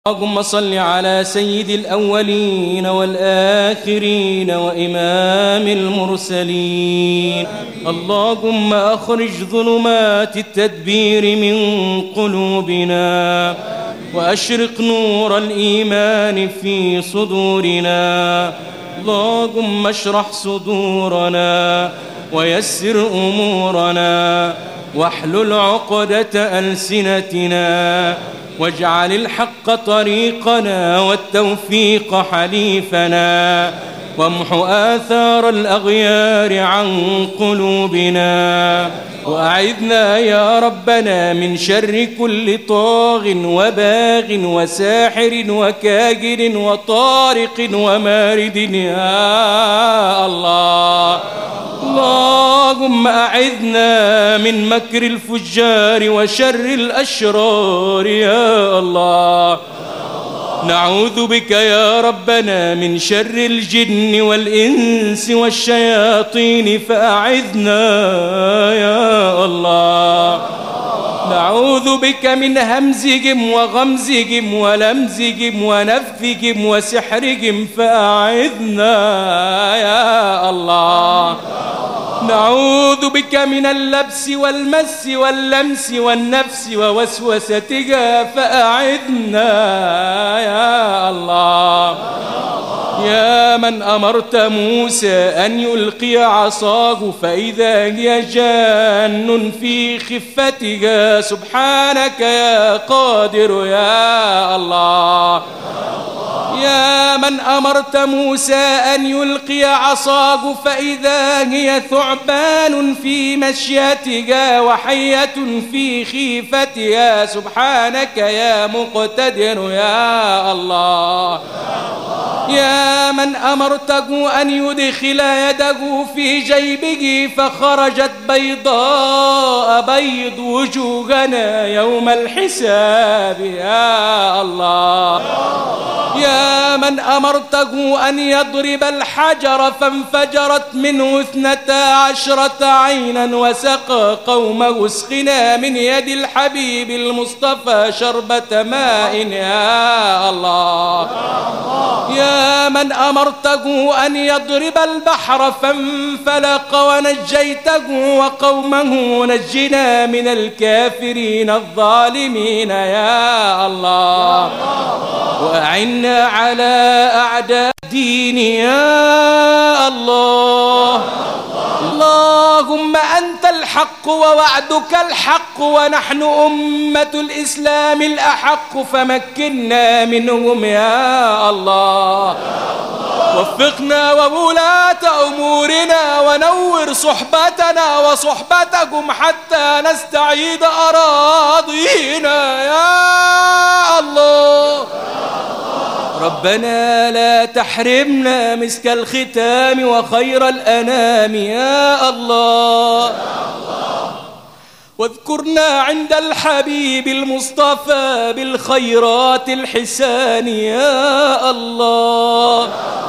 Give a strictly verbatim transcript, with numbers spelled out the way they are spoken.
اللهم صل على سيد الأولين والآخرين وإمام المرسلين. اللهم أخرج ظلمات التدبير من قلوبنا وأشرق نور الإيمان في صدورنا. اللهم اشرح صدورنا ويسر أمورنا واحلل عقدة ألسنتنا واجعل الحق طريقنا والتوفيق حليفنا وامحو آثار الأغيار عن قلوبنا. وأعذنا يا ربنا من شر كل طاغ وباغ وساحر وكاهن وطارق ومارد يا الله. اللهم أعذنا من مكر الفجار وشر الأشرار يا الله. نعوذ بك يا ربنا من شر الجن والإنس والشياطين فأعذنا يا الله. نعوذ بك من همزهم وغمزهم ولمزهم ونفثهم وسحرهم فأعذنا يا الله. نعوذ بك من اللبس والمس واللمس والنفس ووسوستها فأعذنا يا الله. يا من أمرت موسى أن يلقي عصاه فإذا هي جان في خفتها سبحانك يا قادر يا الله. يا من أمرت موسى أن يلقي عصاه فإذا هي ثعبان في مشيتها وحية في خيفتها سبحانك يا مقتدر يا الله. يا من أمرته أن يدخل يده في جيبه فخرجت بيضاء بيض وجوهنا يوم الحساب يا الله. يا من أمرته أن يضرب الحجر فانفجرت منه اثنتا عشرة عينا وسقى قومه اسقنا من يد الحبيب المصطفى شربة ماء يا الله. يا من أمرته أن يضرب البحر فانفلق ونجيته وقومه نجنا من الكافرين الظالمين يا الله. وأعنا على أعداء الدين يا الله. اللهم أنت الحق ووعدك الحق ونحن أمة الإسلام الأحق فمكنا منهم يا الله. وفقنا وولاة أمورنا ونور صحبتنا وصحبتكم حتى نستعيد أراضينا يا الله. ربنا لا تحرمنا مسك الختام وخير الأنام يا الله. واذكرنا عند الحبيب المصطفى بالخيرات الحسان يا الله.